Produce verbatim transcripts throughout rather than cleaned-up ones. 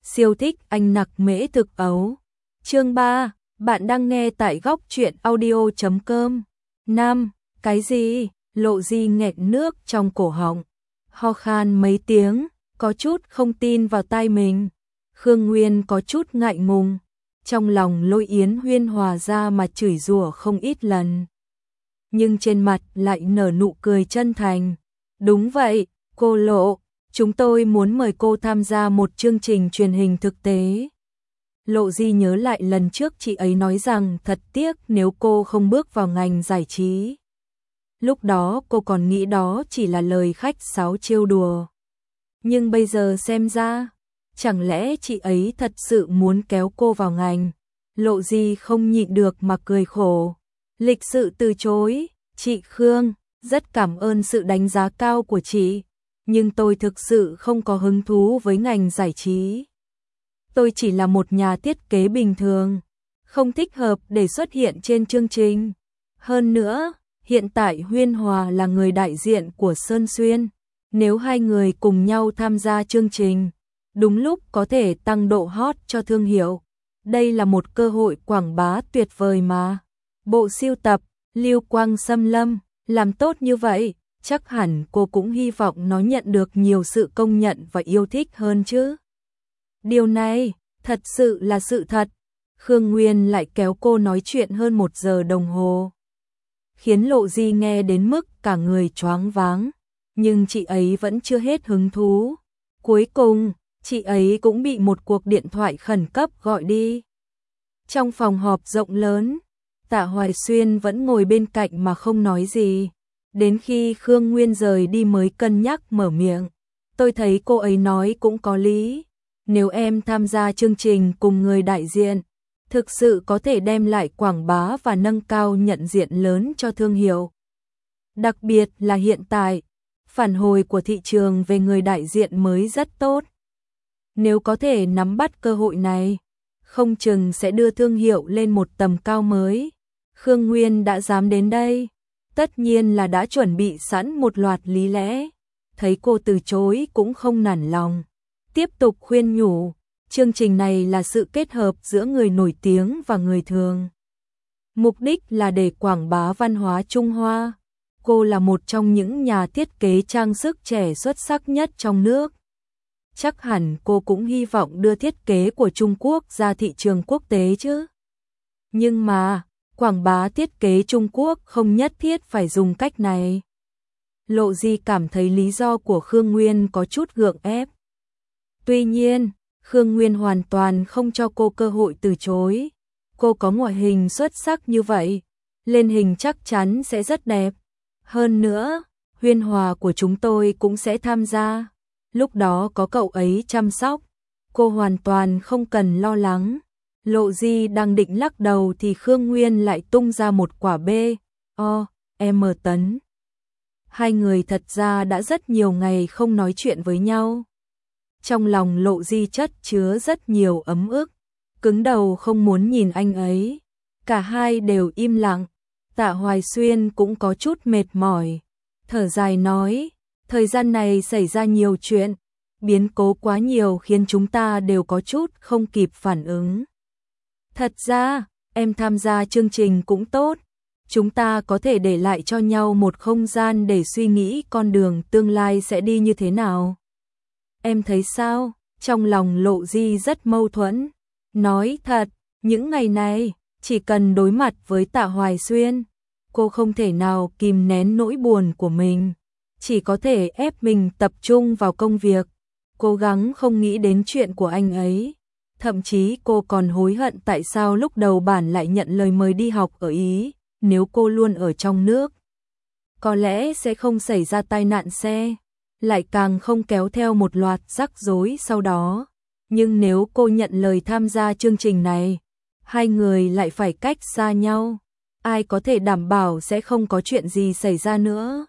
siêu thích anh nặc mễ thực ấu. Chương ba, bạn đang nghe tại góc truyện audio chấm com. năm. Cái gì? Lộ Di nghẹn nước trong cổ họng, ho khan mấy tiếng, có chút không tin vào tai mình. Khương Nguyên có chút ngại ngùng, trong lòng Lôi Yến Huyên hòa ra mà chửi rủa không ít lần. Nhưng trên mặt lại nở nụ cười chân thành. Đúng vậy, cô Lộ, chúng tôi muốn mời cô tham gia một chương trình truyền hình thực tế. Lộ Di nhớ lại lần trước chị ấy nói rằng thật tiếc nếu cô không bước vào ngành giải trí. Lúc đó cô còn nghĩ đó chỉ là lời khách sáo trêu đùa. Nhưng bây giờ xem ra, chẳng lẽ chị ấy thật sự muốn kéo cô vào ngành? Lộ Di không nhịn được mà cười khổ. Lịch sự từ chối, chị Khương, rất cảm ơn sự đánh giá cao của chị, nhưng tôi thực sự không có hứng thú với ngành giải trí. Tôi chỉ là một nhà thiết kế bình thường, không thích hợp để xuất hiện trên chương trình. Hơn nữa, hiện tại Huyên Hòa là người đại diện của Sơn Xuyên, nếu hai người cùng nhau tham gia chương trình, đúng lúc có thể tăng độ hot cho thương hiệu. Đây là một cơ hội quảng bá tuyệt vời mà. Bộ sưu tập Lưu Quang Xâm Lâm làm tốt như vậy, chắc hẳn cô cũng hy vọng nó nhận được nhiều sự công nhận và yêu thích hơn chứ. Điều này thật sự là sự thật. Khương Nguyên lại kéo cô nói chuyện hơn một giờ đồng hồ, khiến Lộ Di nghe đến mức cả người choáng váng, nhưng chị ấy vẫn chưa hết hứng thú. Cuối cùng, chị ấy cũng bị một cuộc điện thoại khẩn cấp gọi đi. Trong phòng họp rộng lớn, Tạ Hoài Xuyên vẫn ngồi bên cạnh mà không nói gì, đến khi Khương Nguyên rời đi mới cân nhắc mở miệng. Tôi thấy cô ấy nói cũng có lý, nếu em tham gia chương trình cùng người đại diện, thực sự có thể đem lại quảng bá và nâng cao nhận diện lớn cho thương hiệu. Đặc biệt là hiện tại, phản hồi của thị trường về người đại diện mới rất tốt. Nếu có thể nắm bắt cơ hội này, không chừng sẽ đưa thương hiệu lên một tầm cao mới. Khương Nguyên đã dám đến đây, tất nhiên là đã chuẩn bị sẵn một loạt lý lẽ. Thấy cô từ chối cũng không nản lòng, tiếp tục khuyên nhủ, chương trình này là sự kết hợp giữa người nổi tiếng và người thường. Mục đích là để quảng bá văn hóa Trung Hoa. Cô là một trong những nhà thiết kế trang sức trẻ xuất sắc nhất trong nước. Chắc hẳn cô cũng hy vọng đưa thiết kế của Trung Quốc ra thị trường quốc tế chứ. Nhưng mà, quảng bá thiết kế Trung Quốc không nhất thiết phải dùng cách này. Lộ Di cảm thấy lý do của Khương Nguyên có chút gượng ép. Tuy nhiên, Khương Nguyên hoàn toàn không cho cô cơ hội từ chối. Cô có ngoại hình xuất sắc như vậy, lên hình chắc chắn sẽ rất đẹp. Hơn nữa, Huyên Hòa của chúng tôi cũng sẽ tham gia. Lúc đó có cậu ấy chăm sóc, cô hoàn toàn không cần lo lắng. Lộ Di đang định lắc đầu thì Khương Nguyên lại tung ra một quả B, O, M tấn. Hai người thật ra đã rất nhiều ngày không nói chuyện với nhau. Trong lòng Lộ Di chất chứa rất nhiều ấm ức, cứng đầu không muốn nhìn anh ấy. Cả hai đều im lặng. Tạ Hoài Xuyên cũng có chút mệt mỏi, thở dài nói, thời gian này xảy ra nhiều chuyện, biến cố quá nhiều khiến chúng ta đều có chút không kịp phản ứng. Thật ra, em tham gia chương trình cũng tốt, chúng ta có thể để lại cho nhau một không gian để suy nghĩ con đường tương lai sẽ đi như thế nào. Em thấy sao? Trong lòng Lộ Di rất mâu thuẫn. Nói thật, những ngày này, chỉ cần đối mặt với Tạ Hoài Xuyên, cô không thể nào kìm nén nỗi buồn của mình, chỉ có thể ép mình tập trung vào công việc, cố gắng không nghĩ đến chuyện của anh ấy. Thậm chí cô còn hối hận tại sao lúc đầu bản lại nhận lời mời đi học ở Ý, nếu cô luôn ở trong nước, có lẽ sẽ không xảy ra tai nạn xe, lại càng không kéo theo một loạt rắc rối sau đó. Nhưng nếu cô nhận lời tham gia chương trình này, hai người lại phải cách xa nhau, ai có thể đảm bảo sẽ không có chuyện gì xảy ra nữa.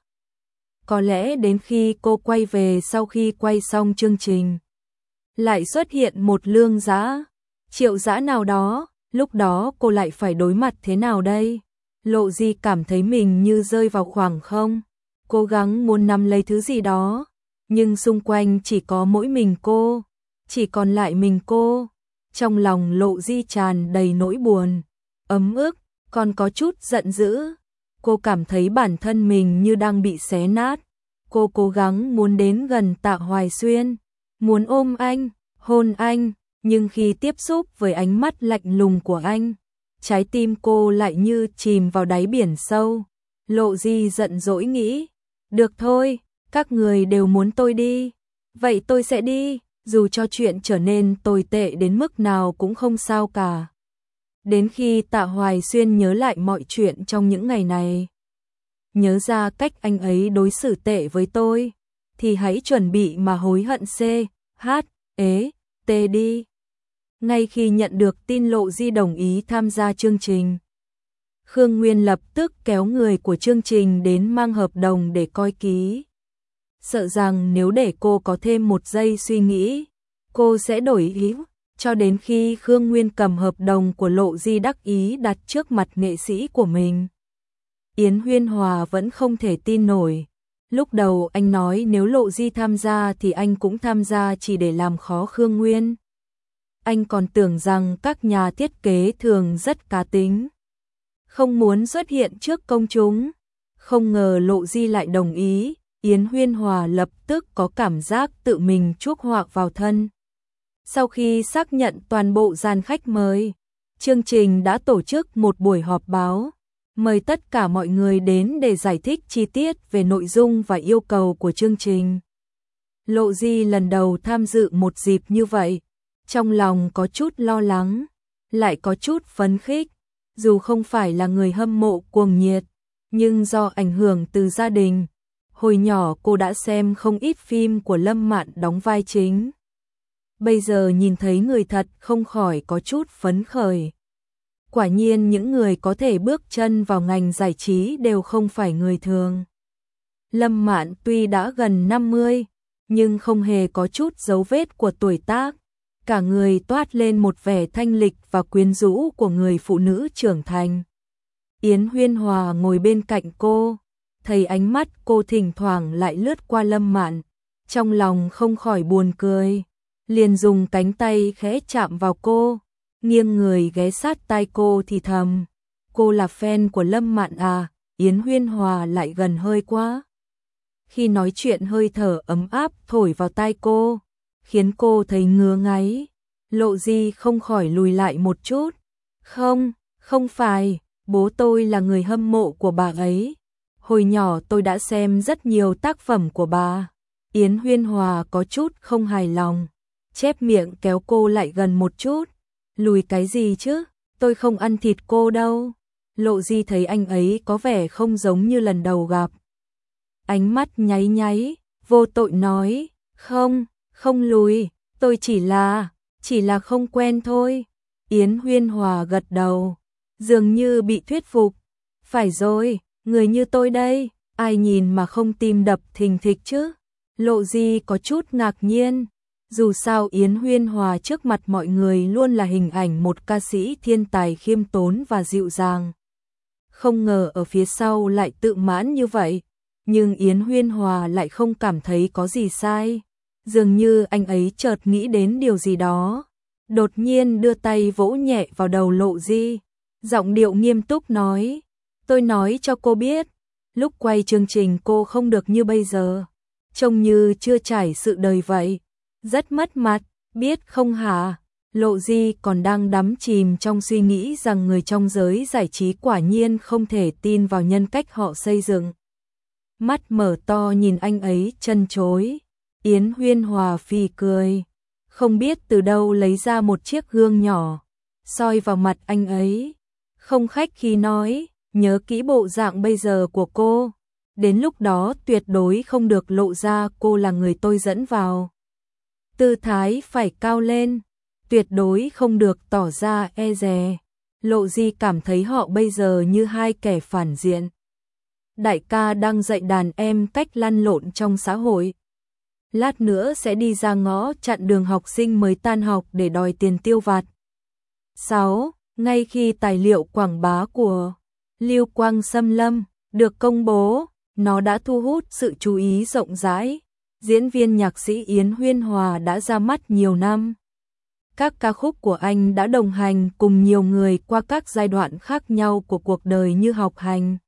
Có lẽ đến khi cô quay về sau khi quay xong chương trình, lại xuất hiện một Lương Dã, Triệu Dã nào đó, lúc đó cô lại phải đối mặt thế nào đây? Lộ Di cảm thấy mình như rơi vào khoảng không, cố gắng muốn nắm lấy thứ gì đó, nhưng xung quanh chỉ có mỗi mình cô. chỉ còn lại mình cô. Trong lòng Lộ Di tràn đầy nỗi buồn, ấm ức, còn có chút giận dữ. Cô cảm thấy bản thân mình như đang bị xé nát. Cô cố gắng muốn đến gần Tạ Hoài Xuyên, muốn ôm anh, hôn anh, nhưng khi tiếp xúc với ánh mắt lạnh lùng của anh, trái tim cô lại như chìm vào đáy biển sâu. Lộ Di giận dỗi nghĩ, được thôi, các người đều muốn tôi đi, vậy tôi sẽ đi, dù cho chuyện trở nên tồi tệ đến mức nào cũng không sao cả. Đến khi Tạ Hoài Xuyên nhớ lại mọi chuyện trong những ngày này, nhớ ra cách anh ấy đối xử tệ với tôi, thì hãy chuẩn bị mà hối hận C, H, ế, T đi. Ngay khi nhận được tin Lộ Di đồng ý tham gia chương trình, Khương Nguyên lập tức kéo người của chương trình đến mang hợp đồng để coi ký. Sợ rằng nếu để cô có thêm một giây suy nghĩ, cô sẽ đổi ý, cho đến khi Khương Nguyên cầm hợp đồng của Lộ Di đắc ý đặt trước mặt nghệ sĩ của mình. Yến Huyên Hòa vẫn không thể tin nổi. Lúc đầu anh nói nếu Lộ Di tham gia thì anh cũng tham gia chỉ để làm khó Khương Nguyên. Anh còn tưởng rằng các nhà thiết kế thường rất cá tính, không muốn xuất hiện trước công chúng. Không ngờ Lộ Di lại đồng ý. Yến Huyên Hòa lập tức có cảm giác tự mình chuốc họa vào thân. Sau khi xác nhận toàn bộ gian khách mời, chương trình đã tổ chức một buổi họp báo, mời tất cả mọi người đến để giải thích chi tiết về nội dung và yêu cầu của chương trình. Lộ Di lần đầu tham dự một dịp như vậy, trong lòng có chút lo lắng, lại có chút phấn khích. Dù không phải là người hâm mộ cuồng nhiệt, nhưng do ảnh hưởng từ gia đình, hồi nhỏ cô đã xem không ít phim của Lâm Mạn đóng vai chính. Bây giờ nhìn thấy người thật không khỏi có chút phấn khởi. Quả nhiên những người có thể bước chân vào ngành giải trí đều không phải người thường. Lâm Mạn tuy đã gần năm mươi, nhưng không hề có chút dấu vết của tuổi tác. Cả người toát lên một vẻ thanh lịch và quyến rũ của người phụ nữ trưởng thành. Yến Huyên Hòa ngồi bên cạnh cô, thấy ánh mắt cô thỉnh thoảng lại lướt qua Lâm Mạn, trong lòng không khỏi buồn cười, liền dùng cánh tay khẽ chạm vào cô, nghiêng người ghé sát tai cô thì thầm, cô là fan của Lâm Mạn à? Yến Huyên Hòa lại gần hơi quá. Khi nói chuyện hơi thở ấm áp thổi vào tai cô, khiến cô thấy ngứa ngáy. Lộ Di không khỏi lùi lại một chút. Không, không phải, bố tôi là người hâm mộ của bà ấy. Hồi nhỏ tôi đã xem rất nhiều tác phẩm của bà. Yến Huyên Hòa có chút không hài lòng, chép miệng kéo cô lại gần một chút. Lùi cái gì chứ, tôi không ăn thịt cô đâu. Lộ Di thấy anh ấy có vẻ không giống như lần đầu gặp. Ánh mắt nháy nháy, vô tội nói, không, không lùi, tôi chỉ là, chỉ là không quen thôi. Yến Huyên Hòa gật đầu, dường như bị thuyết phục. Phải rồi, người như tôi đây, ai nhìn mà không tim đập thình thịch chứ. Lộ Di có chút ngạc nhiên, dù sao Yến Huyên Hòa trước mặt mọi người luôn là hình ảnh một ca sĩ thiên tài khiêm tốn và dịu dàng. Không ngờ ở phía sau lại tự mãn như vậy, nhưng Yến Huyên Hòa lại không cảm thấy có gì sai. Dường như anh ấy chợt nghĩ đến điều gì đó, đột nhiên đưa tay vỗ nhẹ vào đầu Lộ Di, giọng điệu nghiêm túc nói, tôi nói cho cô biết, lúc quay chương trình cô không được như bây giờ, trông như chưa trải sự đời vậy, rất mất mặt, biết không hả? Lộ Di còn đang đắm chìm trong suy nghĩ rằng người trong giới giải trí quả nhiên không thể tin vào nhân cách họ xây dựng. Mắt mở to nhìn anh ấy chân chối. Yến Huyên Hòa phì cười, không biết từ đâu lấy ra một chiếc gương nhỏ, soi vào mặt anh ấy, không khách khí nói, nhớ kỹ bộ dạng bây giờ của cô, đến lúc đó tuyệt đối không được lộ ra cô là người tôi dẫn vào. Tư thái phải cao lên, tuyệt đối không được tỏ ra e dè. Lộ Di cảm thấy họ bây giờ như hai kẻ phản diện. Đại ca đang dạy đàn em cách lăn lộn trong xã hội. Lát nữa sẽ đi ra ngõ chặn đường học sinh mới tan học để đòi tiền tiêu vặt. sáu. Ngay khi tài liệu quảng bá của Lưu Quang Xâm Lâm được công bố, nó đã thu hút sự chú ý rộng rãi. diễn viên nhạc sĩ Yến Huyên Hòa đã ra mắt nhiều năm. Các ca khúc của anh đã đồng hành cùng nhiều người qua các giai đoạn khác nhau của cuộc đời như học hành,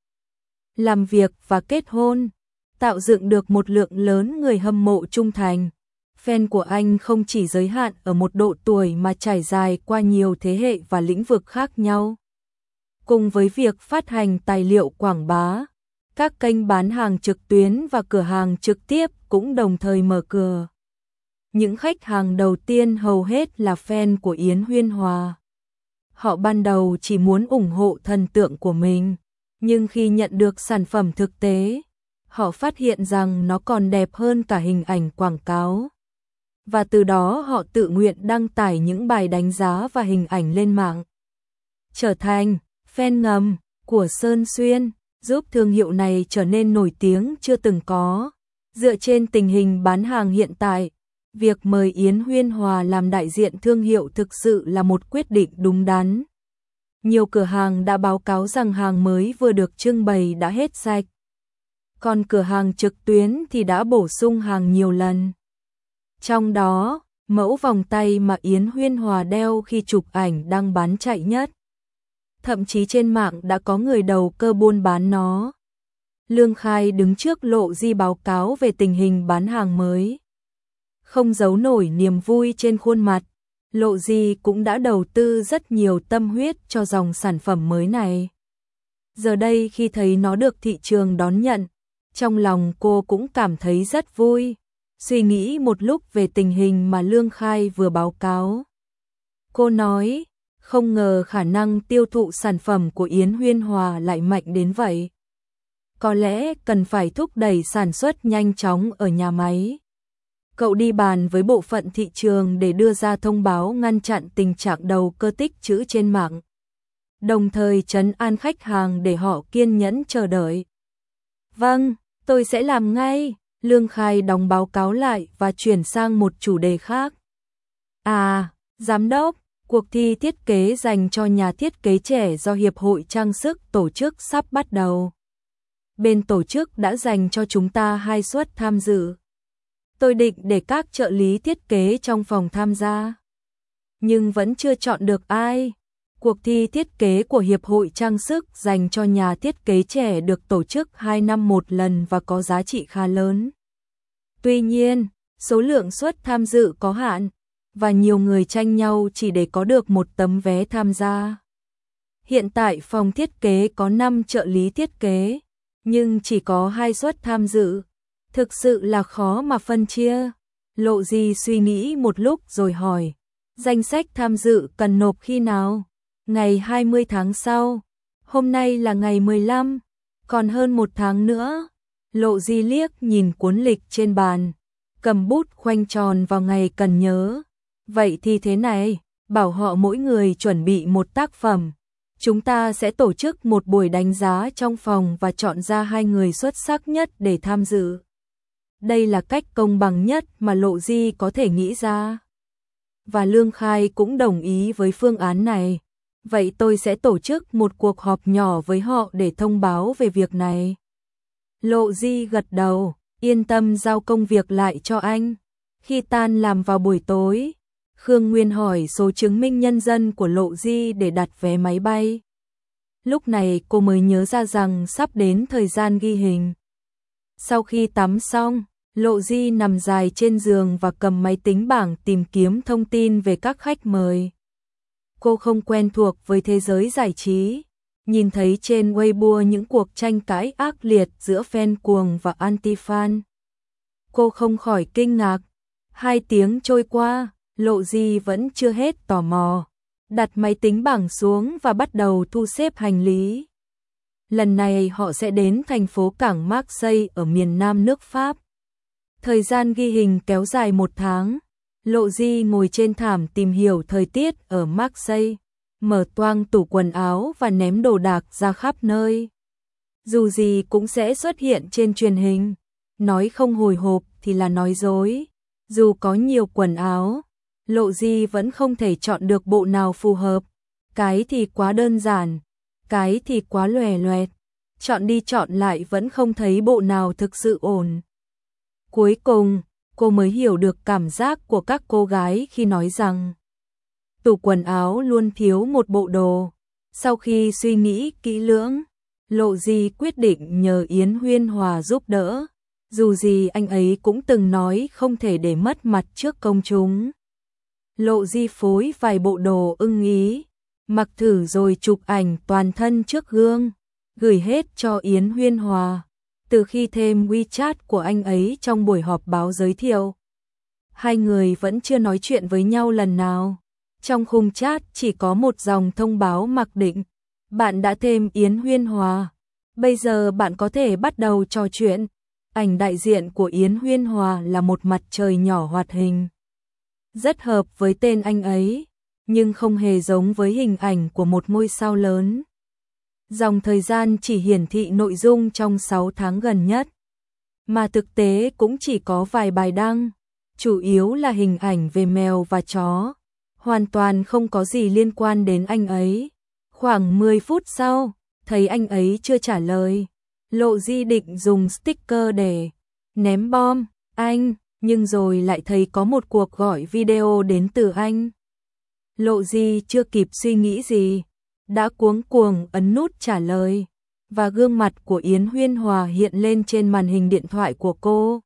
làm việc và kết hôn, tạo dựng được một lượng lớn người hâm mộ trung thành. Fan của anh không chỉ giới hạn ở một độ tuổi mà trải dài qua nhiều thế hệ và lĩnh vực khác nhau. Cùng với việc phát hành tài liệu quảng bá, các kênh bán hàng trực tuyến và cửa hàng trực tiếp cũng đồng thời mở cửa. Những khách hàng đầu tiên hầu hết là fan của Yến Huyên Hòa. Họ ban đầu chỉ muốn ủng hộ thần tượng của mình, nhưng khi nhận được sản phẩm thực tế, họ phát hiện rằng nó còn đẹp hơn cả hình ảnh quảng cáo. Và từ đó họ tự nguyện đăng tải những bài đánh giá và hình ảnh lên mạng. Trở thành fan ngầm của Sơn Xuyên, giúp thương hiệu này trở nên nổi tiếng chưa từng có. Dựa trên tình hình bán hàng hiện tại, việc mời Yến Huyên Hòa làm đại diện thương hiệu thực sự là một quyết định đúng đắn. Nhiều cửa hàng đã báo cáo rằng hàng mới vừa được trưng bày đã hết sạch. Còn cửa hàng trực tuyến thì đã bổ sung hàng nhiều lần. Trong đó, mẫu vòng tay mà Yến Huyên Hòa đeo khi chụp ảnh đang bán chạy nhất. Thậm chí trên mạng đã có người đầu cơ buôn bán nó. Lương Khai đứng trước Lộ Di báo cáo về tình hình bán hàng mới. Không giấu nổi niềm vui trên khuôn mặt, Lộ Di cũng đã đầu tư rất nhiều tâm huyết cho dòng sản phẩm mới này. Giờ đây khi thấy nó được thị trường đón nhận, trong lòng cô cũng cảm thấy rất vui. Suy nghĩ một lúc về tình hình mà Lương Khai vừa báo cáo. Cô nói, không ngờ khả năng tiêu thụ sản phẩm của Yến Huyên Hòa lại mạnh đến vậy. Có lẽ cần phải thúc đẩy sản xuất nhanh chóng ở nhà máy. Cậu đi bàn với bộ phận thị trường để đưa ra thông báo ngăn chặn tình trạng đầu cơ tích trữ trên mạng. Đồng thời trấn an khách hàng để họ kiên nhẫn chờ đợi. Vâng, tôi sẽ làm ngay. Lương Khai đóng báo cáo lại và chuyển sang một chủ đề khác. À, giám đốc, cuộc thi thiết kế dành cho nhà thiết kế trẻ do Hiệp hội Trang sức tổ chức sắp bắt đầu. Bên tổ chức đã dành cho chúng ta hai suất tham dự. Tôi định để các trợ lý thiết kế trong phòng tham gia, nhưng vẫn chưa chọn được ai. Cuộc thi thiết kế của Hiệp hội Trang sức dành cho nhà thiết kế trẻ được tổ chức hai năm một lần và có giá trị khá lớn. Tuy nhiên, số lượng suất tham dự có hạn, và nhiều người tranh nhau chỉ để có được một tấm vé tham gia. Hiện tại phòng thiết kế có năm trợ lý thiết kế, nhưng chỉ có hai suất tham dự. Thực sự là khó mà phân chia. Lộ Di suy nghĩ một lúc rồi hỏi, danh sách tham dự cần nộp khi nào? Ngày hai mươi tháng sau. Hôm nay là ngày mười lăm, còn hơn một tháng nữa. Lộ Di liếc nhìn cuốn lịch trên bàn, cầm bút khoanh tròn vào ngày cần nhớ. Vậy thì thế này, bảo họ mỗi người chuẩn bị một tác phẩm. Chúng ta sẽ tổ chức một buổi đánh giá trong phòng và chọn ra hai người xuất sắc nhất để tham dự. Đây là cách công bằng nhất mà Lộ Di có thể nghĩ ra. Và Lương Khai cũng đồng ý với phương án này. Vậy tôi sẽ tổ chức một cuộc họp nhỏ với họ để thông báo về việc này. Lộ Di gật đầu, yên tâm giao công việc lại cho anh. Khi tan làm vào buổi tối, Khương Nguyên hỏi số chứng minh nhân dân của Lộ Di để đặt vé máy bay. Lúc này cô mới nhớ ra rằng sắp đến thời gian ghi hình. Sau khi tắm xong, Lộ Di nằm dài trên giường và cầm máy tính bảng tìm kiếm thông tin về các khách mời. Cô không quen thuộc với thế giới giải trí, nhìn thấy trên Weibo những cuộc tranh cãi ác liệt giữa fan cuồng và anti-fan. Cô không khỏi kinh ngạc. Hai tiếng trôi qua, Lộ Di vẫn chưa hết tò mò. Đặt máy tính bảng xuống và bắt đầu thu xếp hành lý. Lần này họ sẽ đến thành phố cảng Marseille ở miền nam nước Pháp. Thời gian ghi hình kéo dài một tháng. Lộ Di ngồi trên thảm tìm hiểu thời tiết ở Marseille, mở toang tủ quần áo và ném đồ đạc ra khắp nơi. Dù gì cũng sẽ xuất hiện trên truyền hình. Nói không hồi hộp thì là nói dối. Dù có nhiều quần áo, Lộ Di vẫn không thể chọn được bộ nào phù hợp. Cái thì quá đơn giản, cái thì quá lòe loẹt. Chọn đi chọn lại vẫn không thấy bộ nào thực sự ổn. Cuối cùng, cô mới hiểu được cảm giác của các cô gái khi nói rằng tủ quần áo luôn thiếu một bộ đồ. Sau khi suy nghĩ kỹ lưỡng, Lộ Di quyết định nhờ Yến Huyên Hòa giúp đỡ. Dù gì anh ấy cũng từng nói không thể để mất mặt trước công chúng. Lộ Di phối vài bộ đồ ưng ý, mặc thử rồi chụp ảnh toàn thân trước gương, gửi hết cho Yến Huyên Hòa. Từ khi thêm WeChat của anh ấy trong buổi họp báo giới thiệu, hai người vẫn chưa nói chuyện với nhau lần nào. Trong khung chat chỉ có một dòng thông báo mặc định: bạn đã thêm Yến Huyên Hòa, bây giờ bạn có thể bắt đầu trò chuyện. Ảnh đại diện của Yến Huyên Hòa là một mặt trời nhỏ hoạt hình, rất hợp với tên anh ấy, nhưng không hề giống với hình ảnh của một ngôi sao lớn. Dòng thời gian chỉ hiển thị nội dung trong sáu tháng gần nhất, mà thực tế cũng chỉ có vài bài đăng, chủ yếu là hình ảnh về mèo và chó, hoàn toàn không có gì liên quan đến anh ấy. Khoảng mười phút sau, thấy anh ấy chưa trả lời, Lộ Di định dùng sticker để ném bom anh, nhưng rồi lại thấy có một cuộc gọi video đến từ anh. Lộ Di chưa kịp suy nghĩ gì, đã cuống cuồng ấn nút trả lời, và gương mặt của Yến Huyên Hòa hiện lên trên màn hình điện thoại của cô.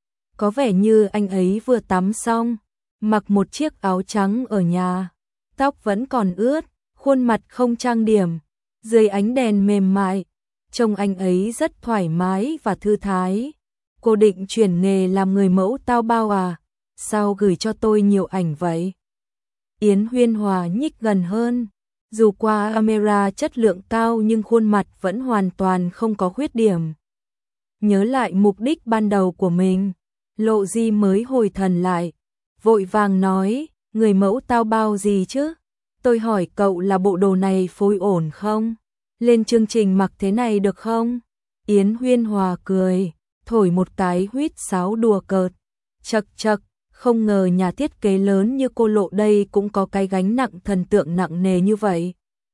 Có vẻ như anh ấy vừa tắm xong, mặc một chiếc áo trắng ở nhà, tóc vẫn còn ướt, khuôn mặt không trang điểm, dưới ánh đèn mềm mại, trông anh ấy rất thoải mái và thư thái. Cô định chuyển nghề làm người mẫu tao bao à? Sao gửi cho tôi nhiều ảnh vậy? Yến Huyên Hòa nhích gần hơn. Dù qua camera chất lượng cao nhưng khuôn mặt vẫn hoàn toàn không có khuyết điểm. Nhớ lại mục đích ban đầu của mình, Lộ Di mới hồi thần lại, vội vàng nói: người mẫu tao bao gì chứ? Tôi hỏi cậu là bộ đồ này phối ổn không? Lên chương trình mặc thế này được không? Yến Huyên Hòa cười, thổi một cái huýt sáo đùa cợt. Chậc chậc, không ngờ nhà thiết kế lớn như cô Lộ đây cũng có cái gánh nặng thần tượng nặng nề như vậy.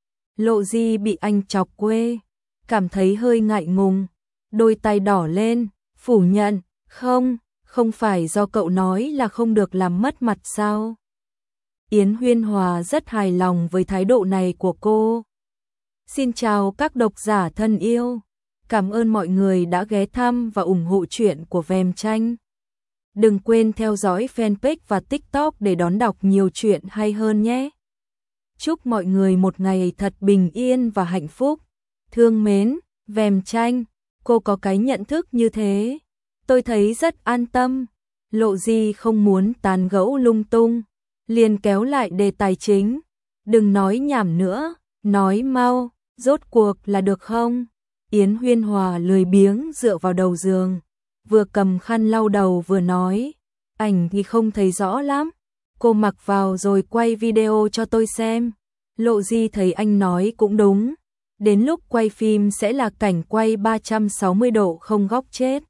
Lộ Di bị anh chọc quê, cảm thấy hơi ngại ngùng, đôi tay đỏ lên, phủ nhận: không, không phải do cậu nói là không được làm mất mặt sao? Yến Huyên Hòa rất hài lòng với thái độ này của cô. Xin chào các độc giả thân yêu, cảm ơn mọi người đã ghé thăm và ủng hộ truyện của Vèm Tranh. Đừng quên theo dõi fanpage và TikTok để đón đọc nhiều chuyện hay hơn nhé. Chúc mọi người một ngày thật bình yên và hạnh phúc. Thương mến, Vèm Tranh, cô có cái nhận thức như thế, tôi thấy rất an tâm. Lộ Di không muốn tán gẫu lung tung, liền kéo lại đề tài chính. Đừng nói nhảm nữa, nói mau, rốt cuộc là được không? Yến Huyên Hòa lười biếng dựa vào đầu giường, vừa cầm khăn lau đầu vừa nói: ảnh thì không thấy rõ lắm, cô mặc vào rồi quay video cho tôi xem. Lộ Di thấy anh nói cũng đúng, đến lúc quay phim sẽ là cảnh quay ba trăm sáu mươi độ không góc chết.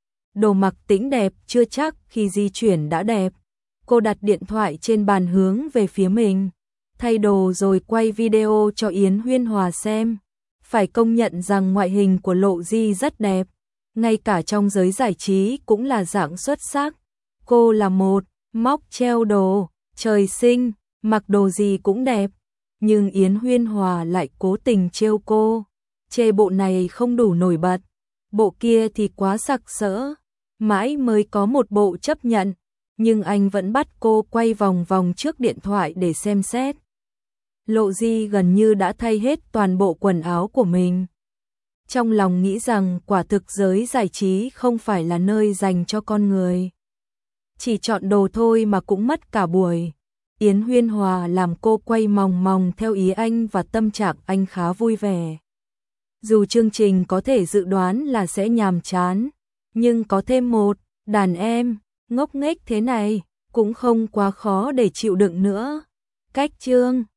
Đồ mặc tĩnh đẹp chưa chắc khi di chuyển đã đẹp. Cô đặt điện thoại trên bàn hướng về phía mình, thay đồ rồi quay video cho Yến Huyên Hòa xem. Phải công nhận rằng ngoại hình của Lộ Di rất đẹp, ngay cả trong giới giải trí cũng là dạng xuất sắc. Cô là một móc treo đồ, trời sinh, mặc đồ gì cũng đẹp. Nhưng Yến Huyên Hòa lại cố tình trêu cô, chê bộ này không đủ nổi bật, bộ kia thì quá sặc sỡ. Mãi mới có một bộ chấp nhận, nhưng anh vẫn bắt cô quay vòng vòng trước điện thoại để xem xét. Lộ Di gần như đã thay hết toàn bộ quần áo của mình. Trong lòng nghĩ rằng quả thực giới giải trí không phải là nơi dành cho con người. Chỉ chọn đồ thôi mà cũng mất cả buổi. Yến Huyên Hòa làm cô quay mòng mòng theo ý anh và tâm trạng anh khá vui vẻ. Dù chương trình có thể dự đoán là sẽ nhàm chán, nhưng có thêm một đàn em ngốc nghếch thế này cũng không quá khó để chịu đựng nữa. Cách chương